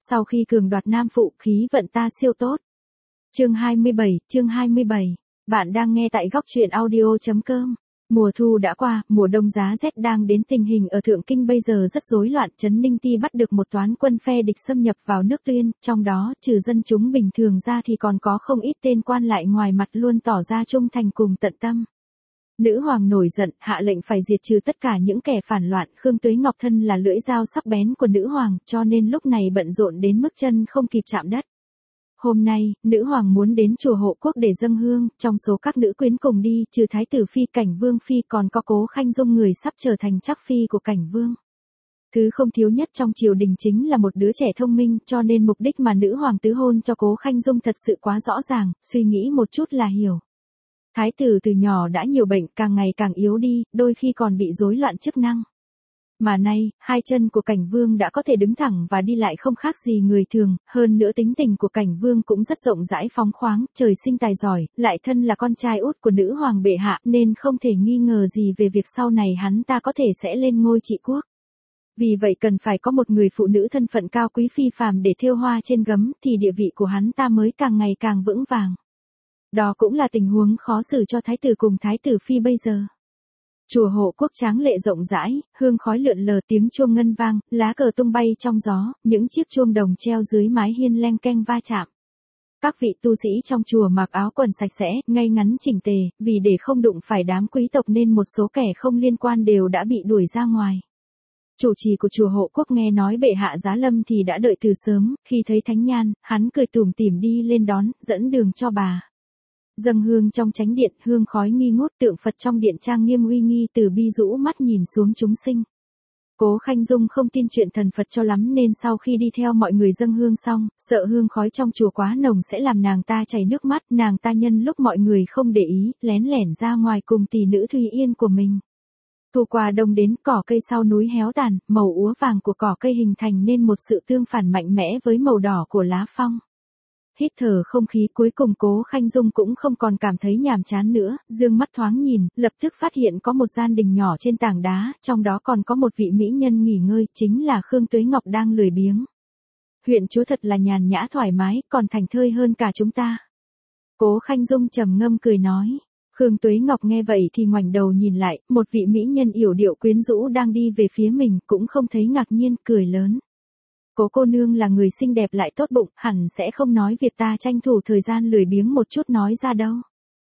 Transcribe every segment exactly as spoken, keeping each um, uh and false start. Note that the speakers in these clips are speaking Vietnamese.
sau khi cường đoạt nam phụ, khí vận ta siêu tốt. Chương hai mươi bảy, chương hai mươi bảy. Bạn đang nghe tại góc truyện audio chấm com. Mùa thu đã qua, mùa đông giá rét đang đến, tình hình ở Thượng Kinh bây giờ rất rối loạn, Trấn Ninh Ti bắt được một toán quân phe địch xâm nhập vào nước Tuyên, trong đó, trừ dân chúng bình thường ra thì còn có không ít tên quan lại ngoài mặt luôn tỏ ra trung thành cùng tận tâm. Nữ hoàng nổi giận, hạ lệnh phải diệt trừ tất cả những kẻ phản loạn, Khương Tuế Ngọc thân là lưỡi dao sắc bén của nữ hoàng, cho nên lúc này bận rộn đến mức chân không kịp chạm đất. Hôm nay, nữ hoàng muốn đến chùa Hộ Quốc để dâng hương, trong số các nữ quyến cùng đi, trừ thái tử phi Cảnh Vương phi còn có Cố Khanh Dung, người sắp trở thành chắc phi của Cảnh Vương. Thứ không thiếu nhất trong triều đình chính là một đứa trẻ thông minh, cho nên mục đích mà nữ hoàng tứ hôn cho Cố Khanh Dung thật sự quá rõ ràng, suy nghĩ một chút là hiểu. Thái tử từ nhỏ đã nhiều bệnh, càng ngày càng yếu đi, đôi khi còn bị rối loạn chức năng. Mà nay, hai chân của Cảnh Vương đã có thể đứng thẳng và đi lại không khác gì người thường, hơn nữa tính tình của Cảnh Vương cũng rất rộng rãi phóng khoáng, trời sinh tài giỏi, lại thân là con trai út của nữ hoàng bệ hạ nên không thể nghi ngờ gì về việc sau này hắn ta có thể sẽ lên ngôi trị quốc. Vì vậy cần phải có một người phụ nữ thân phận cao quý phi phàm để thêu hoa trên gấm thì địa vị của hắn ta mới càng ngày càng vững vàng. Đó cũng là tình huống khó xử cho thái tử cùng thái tử phi bây giờ. Chùa Hộ Quốc tráng lệ rộng rãi, hương khói lượn lờ, tiếng chuông ngân vang, lá cờ tung bay trong gió, những chiếc chuông đồng treo dưới mái hiên leng keng va chạm. Các vị tu sĩ trong chùa mặc áo quần sạch sẽ, ngay ngắn chỉnh tề, vì để không đụng phải đám quý tộc nên một số kẻ không liên quan đều đã bị đuổi ra ngoài. Chủ trì của chùa Hộ Quốc nghe nói bệ hạ giá lâm thì đã đợi từ sớm, khi thấy thánh nhan, hắn cười tủm tỉm đi lên đón, dẫn đường cho bà. Dâng hương trong chánh điện, hương khói nghi ngút, tượng Phật trong điện trang nghiêm uy nghi, từ bi rũ mắt nhìn xuống chúng sinh. Cố Khanh Dung không tin chuyện thần Phật cho lắm nên sau khi đi theo mọi người dâng hương xong, sợ hương khói trong chùa quá nồng sẽ làm nàng ta chảy nước mắt, nàng ta nhân lúc mọi người không để ý, lén lẻn ra ngoài cùng tỷ nữ Thùy Yên của mình. Thu qua đông đến, cỏ cây sau núi héo tàn, màu úa vàng của cỏ cây hình thành nên một sự tương phản mạnh mẽ với màu đỏ của lá phong. Hít thở không khí, cuối cùng Cố Khanh Dung cũng không còn cảm thấy nhàm chán nữa, dương mắt thoáng nhìn, lập tức phát hiện có một gian đình nhỏ trên tảng đá, trong đó còn có một vị mỹ nhân nghỉ ngơi, chính là Khương Tuế Ngọc đang lười biếng. Huyện chúa thật là nhàn nhã thoải mái, còn thành thơi hơn cả chúng ta. Cố Khanh Dung trầm ngâm cười nói. Khương Tuế Ngọc nghe vậy thì ngoảnh đầu nhìn lại, một vị mỹ nhân yểu điệu quyến rũ đang đi về phía mình, cũng không thấy ngạc nhiên, cười lớn. Cố cô nương là người xinh đẹp lại tốt bụng, hẳn sẽ không nói việc ta tranh thủ thời gian lười biếng một chút nói ra đâu.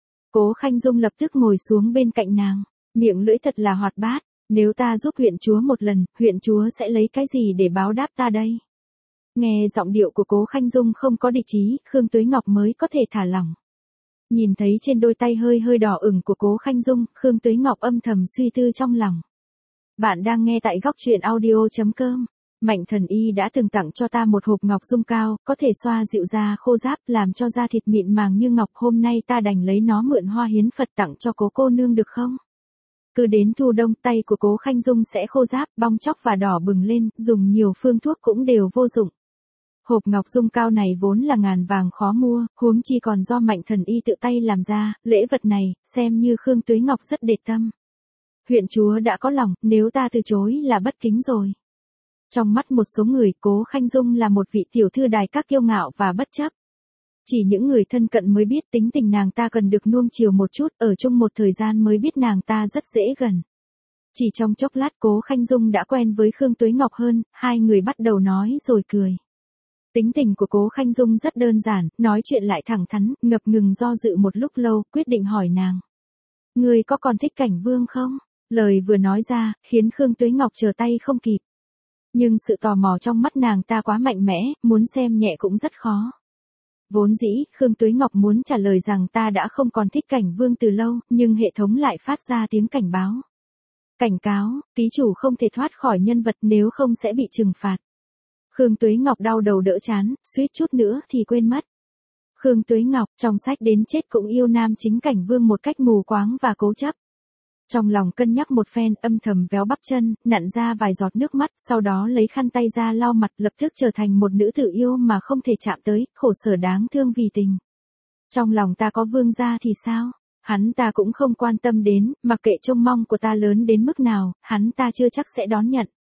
Cố Khanh Dung lập tức ngồi xuống bên cạnh nàng, miệng lưỡi thật là hoạt bát, nếu ta giúp huyện chúa một lần, huyện chúa sẽ lấy cái gì để báo đáp ta đây? Nghe giọng điệu của Cố Khanh Dung không có địch ý, Khương Tuế Ngọc mới có thể thả lỏng. Nhìn thấy trên đôi tay hơi hơi đỏ ửng của Cố Khanh Dung, Khương Tuế Ngọc âm thầm suy tư trong lòng. Bạn đang nghe tại góc truyện audio chấm com. Mạnh thần y đã từng tặng cho ta một hộp ngọc dung cao, có thể xoa dịu da khô ráp, làm cho da thịt mịn màng như ngọc, hôm nay ta đành lấy nó mượn hoa hiến Phật tặng cho Cố cô nương được không? Cứ đến thu đông, tay của Cố Khanh Dung sẽ khô ráp, bong tróc và đỏ bừng lên, dùng nhiều phương thuốc cũng đều vô dụng. Hộp ngọc dung cao này vốn là ngàn vàng khó mua, huống chi còn do Mạnh thần y tự tay làm ra, lễ vật này, xem như Khương Tuế Ngọc rất để tâm. Huyện chúa đã có lòng, nếu ta từ chối là bất kính rồi. Trong mắt một số người, Cố Khanh Dung là một vị tiểu thư đài các kiêu ngạo và bất chấp. Chỉ những người thân cận mới biết tính tình nàng ta cần được nuông chiều một chút, ở chung một thời gian mới biết nàng ta rất dễ gần. Chỉ trong chốc lát Cố Khanh Dung đã quen với Khương Tuế Ngọc hơn, hai người bắt đầu nói rồi cười. Tính tình của Cố Khanh Dung rất đơn giản, nói chuyện lại thẳng thắn, ngập ngừng do dự một lúc lâu, quyết định hỏi nàng. Ngươi có còn thích Cảnh Vương không? Lời vừa nói ra, khiến Khương Tuế Ngọc trở tay không kịp. Nhưng sự tò mò trong mắt nàng ta quá mạnh mẽ, muốn xem nhẹ cũng rất khó. Vốn dĩ, Khương Tuế Ngọc muốn trả lời rằng ta đã không còn thích Cảnh Vương từ lâu, nhưng hệ thống lại phát ra tiếng cảnh báo. Cảnh cáo, ký chủ không thể thoát khỏi nhân vật nếu không sẽ bị trừng phạt. Khương Tuế Ngọc đau đầu đỡ chán, suýt chút nữa thì quên mất. Khương Tuế Ngọc, trong sách đến chết cũng yêu nam chính Cảnh Vương một cách mù quáng và cố chấp. Trong lòng cân nhắc một phen, âm thầm véo bắp chân, nặn ra vài giọt nước mắt, sau đó lấy khăn tay ra lau mặt, lập tức trở thành một nữ tử yêu mà không thể chạm tới, khổ sở đáng thương vì tình. Trong lòng ta có vương gia thì sao? Hắn ta cũng không quan tâm đến, mặc kệ trông mong của ta lớn đến mức nào, hắn ta chưa chắc sẽ đón nhận.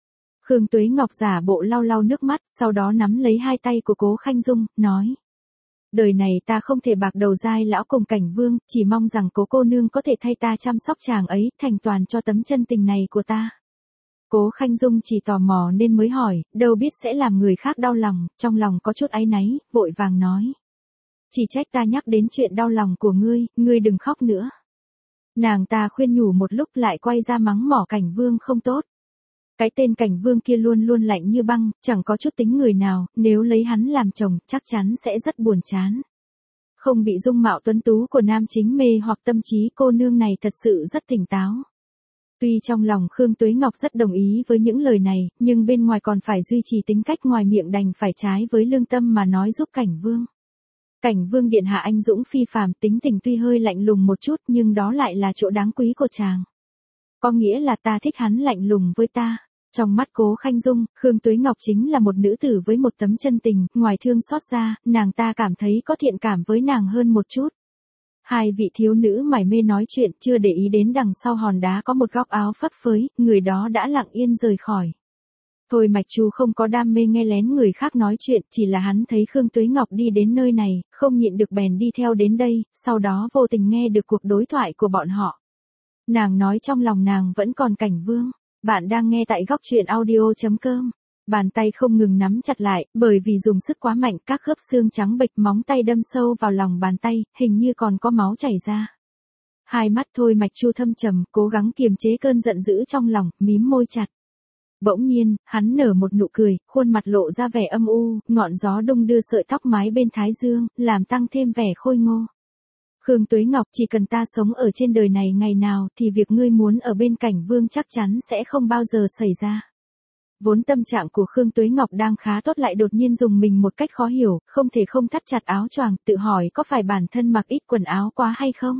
Khương Tuế Ngọc giả bộ lau lau nước mắt, sau đó nắm lấy hai tay của Cố Khanh Dung, nói. Đời này ta không thể bạc đầu dai lão cùng Cảnh Vương, chỉ mong rằng Cố cô nương có thể thay ta chăm sóc chàng ấy, thành toàn cho tấm chân tình này của ta. Cố Khanh Dung chỉ tò mò nên mới hỏi, đâu biết sẽ làm người khác đau lòng, trong lòng có chút áy náy, vội vàng nói. Chỉ trách ta nhắc đến chuyện đau lòng của ngươi, ngươi đừng khóc nữa. Nàng ta khuyên nhủ một lúc lại quay ra mắng mỏ Cảnh Vương không tốt. Cái tên Cảnh Vương kia luôn luôn lạnh như băng, chẳng có chút tính người nào, nếu lấy hắn làm chồng, chắc chắn sẽ rất buồn chán. Không bị dung mạo tuấn tú của nam chính mê hoặc tâm trí cô nương này thật sự rất tỉnh táo. Tuy trong lòng Khương Tuế Ngọc rất đồng ý với những lời này, nhưng bên ngoài còn phải duy trì tính cách ngoài miệng đành phải trái với lương tâm mà nói giúp Cảnh Vương. Cảnh Vương điện hạ anh dũng phi phàm, tính tình tuy hơi lạnh lùng một chút nhưng đó lại là chỗ đáng quý của chàng. Có nghĩa là ta thích hắn lạnh lùng với ta. Trong mắt Cố Khanh Dung, Khương Tuế Ngọc chính là một nữ tử với một tấm chân tình, ngoài thương xót ra, nàng ta cảm thấy có thiện cảm với nàng hơn một chút. Hai vị thiếu nữ mải mê nói chuyện, chưa để ý đến đằng sau hòn đá có một góc áo phấp phới, người đó đã lặng yên rời khỏi. Thôi Mạch Chu không có đam mê nghe lén người khác nói chuyện, chỉ là hắn thấy Khương Tuế Ngọc đi đến nơi này, không nhịn được bèn đi theo đến đây, sau đó vô tình nghe được cuộc đối thoại của bọn họ. Nàng nói trong lòng nàng vẫn còn Cảnh Vương. Bạn đang nghe tại góc truyện audio chấm com. Bàn tay không ngừng nắm chặt lại, bởi vì dùng sức quá mạnh các khớp xương trắng bệch, móng tay đâm sâu vào lòng bàn tay, hình như còn có máu chảy ra. Hai mắt Thôi Mạch Chu thâm trầm, cố gắng kiềm chế cơn giận dữ trong lòng, mím môi chặt. Bỗng nhiên, hắn nở một nụ cười, khuôn mặt lộ ra vẻ âm u, ngọn gió đung đưa sợi tóc mái bên thái dương, làm tăng thêm vẻ khôi ngô. Khương Tuế Ngọc, chỉ cần ta sống ở trên đời này ngày nào thì việc ngươi muốn ở bên Cảnh Vương chắc chắn sẽ không bao giờ xảy ra. Vốn tâm trạng của Khương Tuế Ngọc đang khá tốt lại đột nhiên dùng mình một cách khó hiểu, không thể không thắt chặt áo choàng, tự hỏi có phải bản thân mặc ít quần áo quá hay không.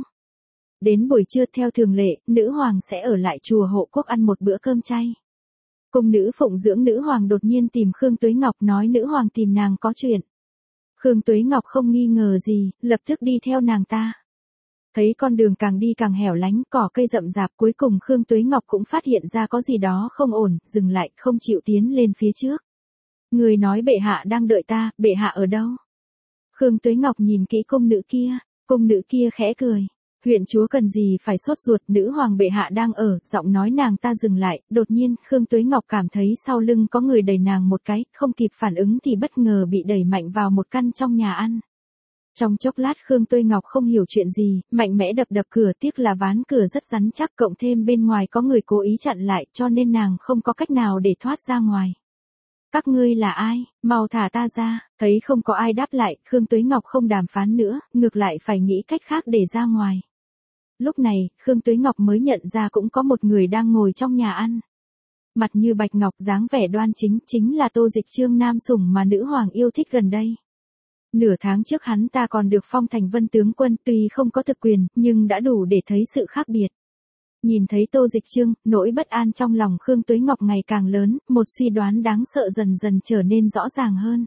Đến buổi trưa theo thường lệ, nữ hoàng sẽ ở lại chùa Hộ Quốc ăn một bữa cơm chay. Cung nữ phụng dưỡng nữ hoàng đột nhiên tìm Khương Tuế Ngọc nói nữ hoàng tìm nàng có chuyện. Khương Tuế Ngọc không nghi ngờ gì, lập tức đi theo nàng ta. Thấy con đường càng đi càng hẻo lánh, cỏ cây rậm rạp, cuối cùng Khương Tuế Ngọc cũng phát hiện ra có gì đó không ổn, dừng lại, không chịu tiến lên phía trước. Người nói bệ hạ đang đợi ta, bệ hạ ở đâu? Khương Tuế Ngọc nhìn kỹ cung nữ kia, cung nữ kia khẽ cười. Huyện chúa cần gì phải sốt ruột, nữ hoàng bệ hạ đang ở, giọng nói nàng ta dừng lại, đột nhiên, Khương Tuế Ngọc cảm thấy sau lưng có người đẩy nàng một cái, không kịp phản ứng thì bất ngờ bị đẩy mạnh vào một căn trong nhà ăn. Trong chốc lát Khương Tuế Ngọc không hiểu chuyện gì, mạnh mẽ đập đập cửa, tiếc là ván cửa rất rắn chắc, cộng thêm bên ngoài có người cố ý chặn lại, cho nên nàng không có cách nào để thoát ra ngoài. Các ngươi là ai, mau thả ta ra, thấy không có ai đáp lại, Khương Tuế Ngọc không đàm phán nữa, ngược lại phải nghĩ cách khác để ra ngoài. Lúc này, Khương Tuế Ngọc mới nhận ra cũng có một người đang ngồi trong nhà ăn. Mặt như bạch ngọc, dáng vẻ đoan chính, chính là Tô Dịch Trương nam sủng mà nữ hoàng yêu thích gần đây. Nửa tháng trước hắn ta còn được phong thành vân tướng quân, tuy không có thực quyền, nhưng đã đủ để thấy sự khác biệt. Nhìn thấy Tô Dịch Trương, nỗi bất an trong lòng Khương Tuế Ngọc ngày càng lớn, một suy đoán đáng sợ dần dần trở nên rõ ràng hơn.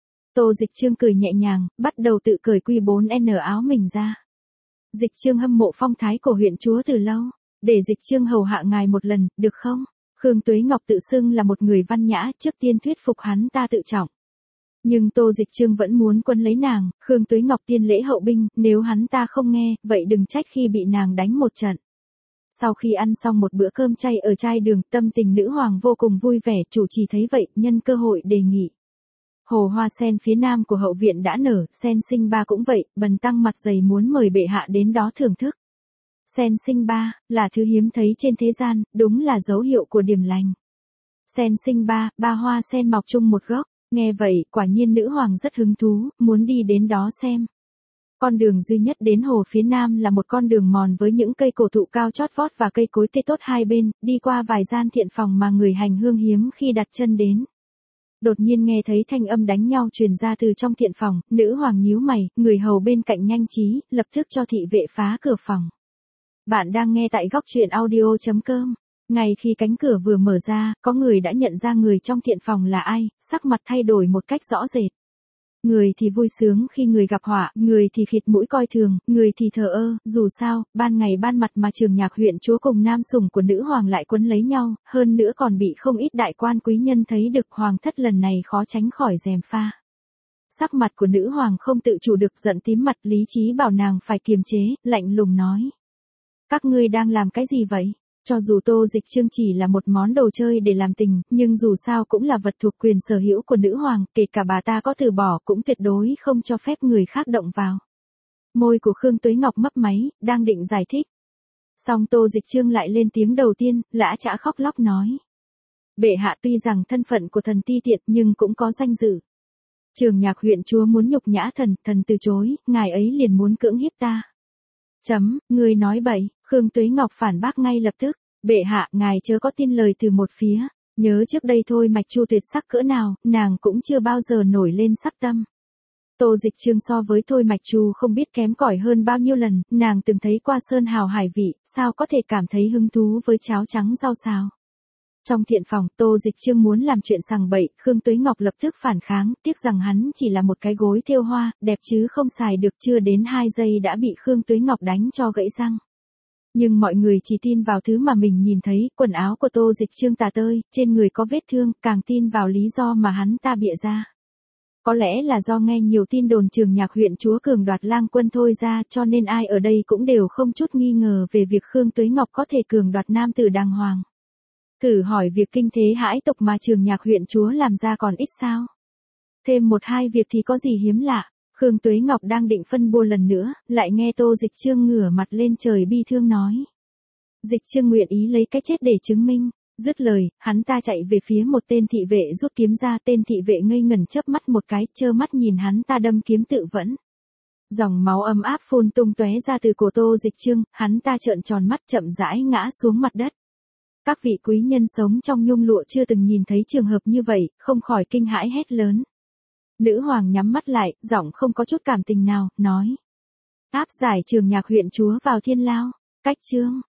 Tô Dịch Trương cười nhẹ nhàng, bắt đầu tự cởi quy bốn N áo mình ra. Dịch Trương hâm mộ phong thái của huyện chúa từ lâu, để Dịch Trương hầu hạ ngài một lần, được không? Khương Tuế Ngọc tự xưng là một người văn nhã, trước tiên thuyết phục hắn ta tự trọng. Nhưng Tô Dịch Trương vẫn muốn quân lấy nàng, Khương Tuế Ngọc tiên lễ hậu binh, nếu hắn ta không nghe, vậy đừng trách khi bị nàng đánh một trận. Sau khi ăn xong một bữa cơm chay ở trai đường, tâm tình nữ hoàng vô cùng vui vẻ, chủ trì thấy vậy, nhân cơ hội đề nghị. Hồ hoa sen phía nam của hậu viện đã nở, sen sinh ba cũng vậy, bần tăng mặt dày muốn mời bệ hạ đến đó thưởng thức. Sen sinh ba, là thứ hiếm thấy trên thế gian, đúng là dấu hiệu của điểm lành. Sen sinh ba, ba hoa sen mọc chung một gốc, nghe vậy, quả nhiên nữ hoàng rất hứng thú, muốn đi đến đó xem. Con đường duy nhất đến hồ phía nam là một con đường mòn với những cây cổ thụ cao chót vót và cây cối tươi tốt hai bên, đi qua vài gian thiện phòng mà người hành hương hiếm khi đặt chân đến. Đột nhiên nghe thấy thanh âm đánh nhau truyền ra từ trong thiện phòng, nữ hoàng nhíu mày, người hầu bên cạnh nhanh trí, lập tức cho thị vệ phá cửa phòng. Bạn đang nghe tại góc truyện audio chấm com. Ngay khi cánh cửa vừa mở ra, có người đã nhận ra người trong thiện phòng là ai, sắc mặt thay đổi một cách rõ rệt. Người thì vui sướng khi người gặp họa, người thì khịt mũi coi thường, người thì thờ ơ, dù sao, ban ngày ban mặt mà Trường Nhạc huyện chúa cùng nam sủng của nữ hoàng lại quấn lấy nhau, hơn nữa còn bị không ít đại quan quý nhân thấy được, hoàng thất lần này khó tránh khỏi gièm pha. Sắc mặt của nữ hoàng không tự chủ được giận tím mặt, lý trí bảo nàng phải kiềm chế, lạnh lùng nói. Các ngươi đang làm cái gì vậy? Cho dù Tô Dịch Trương chỉ là một món đồ chơi để làm tình, nhưng dù sao cũng là vật thuộc quyền sở hữu của nữ hoàng, kể cả bà ta có từ bỏ cũng tuyệt đối không cho phép người khác động vào. Môi của Khương Tuế Ngọc mấp máy, đang định giải thích. Song Tô Dịch Trương lại lên tiếng đầu tiên, lã chã khóc lóc nói. Bệ hạ tuy rằng thân phận của thần ti tiện nhưng cũng có danh dự. Trường Nhạc huyện chúa muốn nhục nhã thần, thần từ chối, ngài ấy liền muốn cưỡng hiếp ta. Chấm, ngươi nói bậy, Khương Tuế Ngọc phản bác ngay lập tức, bệ hạ, ngài chớ có tin lời từ một phía, nhớ trước đây thôi Mạch Chu tuyệt sắc cỡ nào, nàng cũng chưa bao giờ nổi lên sắc tâm. Tô Dịch Trương so với Thôi Mạch Chu không biết kém cỏi hơn bao nhiêu lần, nàng từng thấy qua sơn hào hải vị, sao có thể cảm thấy hứng thú với cháo trắng rau xào. Trong thiện phòng, Tô Dịch Trương muốn làm chuyện sằng bậy, Khương Tuế Ngọc lập tức phản kháng, tiếc rằng hắn chỉ là một cái gối thêu hoa, đẹp chứ không xài được, chưa đến hai giây đã bị Khương Tuế Ngọc đánh cho gãy răng. Nhưng mọi người chỉ tin vào thứ mà mình nhìn thấy, quần áo của Tô Dịch Trương tả tơi, trên người có vết thương, càng tin vào lý do mà hắn ta bịa ra. Có lẽ là do nghe nhiều tin đồn Trường Nhạc huyện chúa cường đoạt lang quân thôi ra, cho nên ai ở đây cũng đều không chút nghi ngờ về việc Khương Tuế Ngọc có thể cường đoạt nam tử đàng hoàng. Thử hỏi việc kinh thế hãi tục mà Trường Nhạc huyện chúa làm ra còn ít sao? Thêm một hai việc thì có gì hiếm lạ. Khương Tuế Ngọc đang định phân bua lần nữa, lại nghe Tô Dịch Trương ngửa mặt lên trời bi thương nói. Dịch Trương nguyện ý lấy cái chết để chứng minh. Dứt lời, hắn ta chạy về phía một tên thị vệ rút kiếm ra, tên thị vệ ngây ngẩn chớp mắt một cái, trơ mắt nhìn hắn ta đâm kiếm tự vẫn. Dòng máu ấm áp phun tung tóe ra từ cổ Tô Dịch Trương, hắn ta trợn tròn mắt chậm rãi ngã xuống mặt đất. Các vị quý nhân sống trong nhung lụa chưa từng nhìn thấy trường hợp như vậy, không khỏi kinh hãi hét lớn. Nữ hoàng nhắm mắt lại, giọng không có chút cảm tình nào, nói. Áp giải Trường Nhạc huyện chúa vào thiên lao. Cách chương.